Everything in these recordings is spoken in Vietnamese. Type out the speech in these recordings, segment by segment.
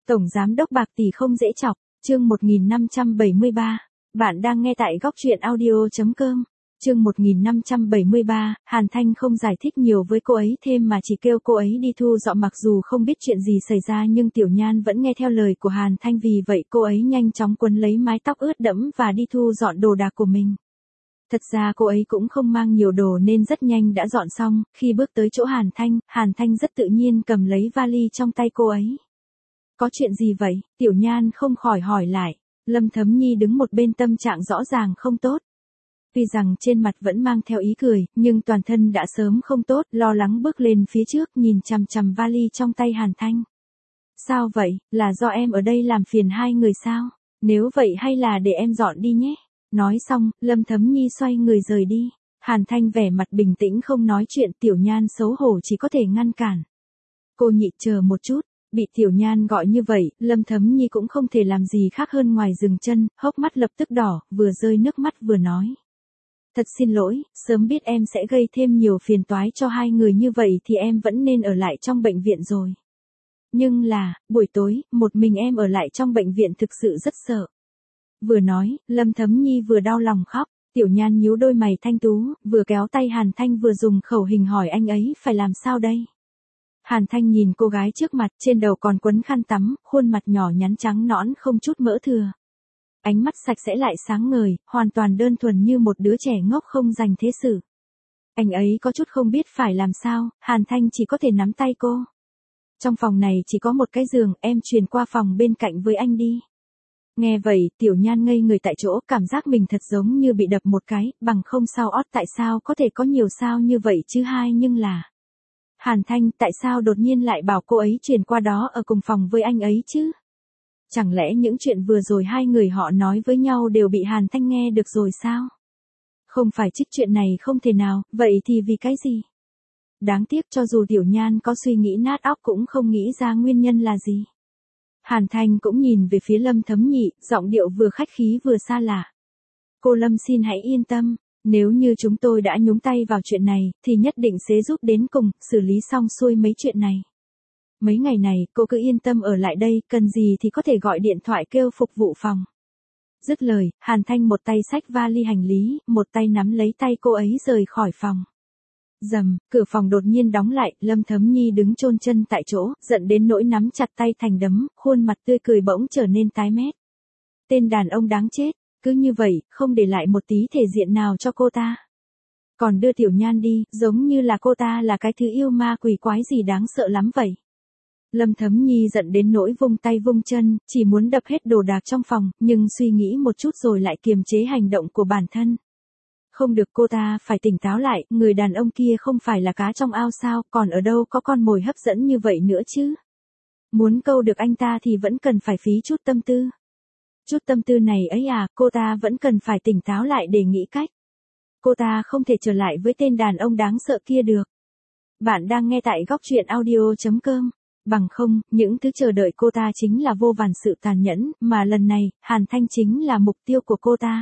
Tổng giám đốc Bạc Tỷ không dễ chọc, chương 1573. Bạn đang nghe tại góc truyện audio.com. Chương 1573, Hàn Thanh không giải thích nhiều với cô ấy thêm mà chỉ kêu cô ấy đi thu dọn, mặc dù không biết chuyện gì xảy ra nhưng Tiểu Nhan vẫn nghe theo lời của Hàn Thanh, vì vậy cô ấy nhanh chóng quấn lấy mái tóc ướt đẫm và đi thu dọn đồ đạc của mình. Thật ra cô ấy cũng không mang nhiều đồ nên rất nhanh đã dọn xong. Khi bước tới chỗ Hàn Thanh rất tự nhiên cầm lấy vali trong tay cô ấy. Có chuyện gì vậy? Tiểu Nhan không khỏi hỏi lại. Lâm Thấm Nhi đứng một bên, tâm trạng rõ ràng không tốt. Tuy rằng trên mặt vẫn mang theo ý cười, nhưng toàn thân đã sớm không tốt, lo lắng bước lên phía trước nhìn chằm chằm vali trong tay Hàn Thanh. Sao vậy, là do em ở đây làm phiền hai người sao? Nếu vậy hay là để em dọn đi nhé. Nói xong, Lâm Thấm Nhi xoay người rời đi. Hàn Thanh vẻ mặt bình tĩnh không nói chuyện. Tiểu Nhan xấu hổ chỉ có thể ngăn cản. Cô nhị chờ một chút. Bị Tiểu Nhan gọi như vậy, Lâm Thấm Nhi cũng không thể làm gì khác hơn ngoài dừng chân, hốc mắt lập tức đỏ, vừa rơi nước mắt vừa nói. Thật xin lỗi, sớm biết em sẽ gây thêm nhiều phiền toái cho hai người như vậy thì em vẫn nên ở lại trong bệnh viện rồi. Nhưng là, buổi tối, một mình em ở lại trong bệnh viện thực sự rất sợ. Vừa nói, Lâm Thấm Nhi vừa đau lòng khóc. Tiểu Nhan nhíu đôi mày thanh tú, vừa kéo tay Hàn Thanh vừa dùng khẩu hình hỏi anh ấy phải làm sao đây. Hàn Thanh nhìn cô gái trước mặt, trên đầu còn quấn khăn tắm, khuôn mặt nhỏ nhắn trắng nõn không chút mỡ thừa. Ánh mắt sạch sẽ lại sáng ngời, hoàn toàn đơn thuần như một đứa trẻ ngốc không dành thế sự. Anh ấy có chút không biết phải làm sao, Hàn Thanh chỉ có thể nắm tay cô. Trong phòng này chỉ có một cái giường, em chuyển qua phòng bên cạnh với anh đi. Nghe vậy, Tiểu Nhan ngây người tại chỗ, cảm giác mình thật giống như bị đập một cái, bằng không sao ót, tại sao có thể có nhiều sao như vậy chứ hai, nhưng là... Hàn Thanh, tại sao đột nhiên lại bảo cô ấy chuyển qua đó ở cùng phòng với anh ấy chứ? Chẳng lẽ những chuyện vừa rồi hai người họ nói với nhau đều bị Hàn Thanh nghe được rồi sao? Không phải chứ, chuyện này không thể nào, vậy thì vì cái gì? Đáng tiếc cho dù Tiểu Nhan có suy nghĩ nát óc cũng không nghĩ ra nguyên nhân là gì. Hàn Thanh cũng nhìn về phía Lâm Thấm Nhi, giọng điệu vừa khách khí vừa xa lạ. Cô Lâm xin hãy yên tâm. Nếu như chúng tôi đã nhúng tay vào chuyện này, thì nhất định sẽ giúp đến cùng, xử lý xong xuôi mấy chuyện này. Mấy ngày này, cô cứ yên tâm ở lại đây, cần gì thì có thể gọi điện thoại kêu phục vụ phòng. Dứt lời, Hàn Thanh một tay xách vali hành lý, một tay nắm lấy tay cô ấy rời khỏi phòng. Rầm, cửa phòng đột nhiên đóng lại, Lâm Thấm Nhi đứng chôn chân tại chỗ, giận đến nỗi nắm chặt tay thành đấm, khuôn mặt tươi cười bỗng trở nên tái mét. Tên đàn ông đáng chết. Cứ như vậy, không để lại một tí thể diện nào cho cô ta. Còn đưa Tiểu Nhan đi, giống như là cô ta là cái thứ yêu ma quỷ quái gì đáng sợ lắm vậy. Lâm Thấm Nhi giận đến nỗi vung tay vung chân, chỉ muốn đập hết đồ đạc trong phòng, nhưng suy nghĩ một chút rồi lại kiềm chế hành động của bản thân. Không được, cô ta phải tỉnh táo lại, người đàn ông kia không phải là cá trong ao sao, còn ở đâu có con mồi hấp dẫn như vậy nữa chứ. Muốn câu được anh ta thì vẫn cần phải phí chút tâm tư. Chút tâm tư này ấy à, cô ta vẫn cần phải tỉnh táo lại để nghĩ cách. Cô ta không thể trở lại với tên đàn ông đáng sợ kia được. Bạn đang nghe tại góc truyện audio.com. Bằng không, những thứ chờ đợi cô ta chính là vô vàn sự tàn nhẫn, mà lần này, Hàn Thanh chính là mục tiêu của cô ta.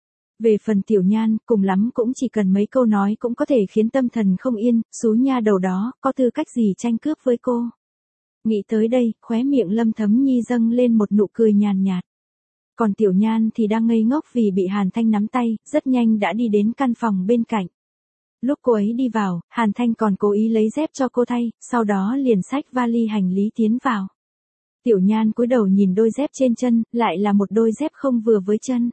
Về phần Tiểu Nhan, cùng lắm cũng chỉ cần mấy câu nói cũng có thể khiến tâm thần không yên, xú nha đầu đó, có tư cách gì tranh cướp với cô. Nghĩ tới đây, khóe miệng Lâm Thấm Nhi dâng lên một nụ cười nhàn nhạt. Còn Tiểu Nhan thì đang ngây ngốc vì bị Hàn Thanh nắm tay, rất nhanh đã đi đến căn phòng bên cạnh. Lúc cô ấy đi vào, Hàn Thanh còn cố ý lấy dép cho cô thay, sau đó liền xách vali hành lý tiến vào. Tiểu Nhan cúi đầu nhìn đôi dép trên chân, lại là một đôi dép không vừa với chân.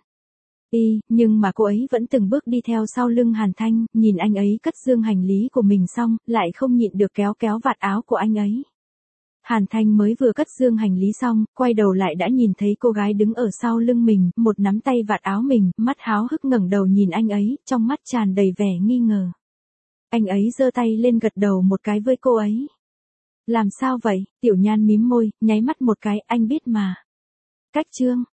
Nhưng mà cô ấy vẫn từng bước đi theo sau lưng Hàn Thanh, nhìn anh ấy cất dương hành lý của mình xong, lại không nhịn được kéo vạt áo của anh ấy. Hàn Thanh mới vừa cất dương hành lý xong, quay đầu lại đã nhìn thấy cô gái đứng ở sau lưng mình, một nắm tay vạt áo mình, mắt háo hức ngẩng đầu nhìn anh ấy, trong mắt tràn đầy vẻ nghi ngờ. Anh ấy giơ tay lên gật đầu một cái với cô ấy. Làm sao vậy? Tiểu Nhan mím môi, nháy mắt một cái, anh biết mà. Cách chương.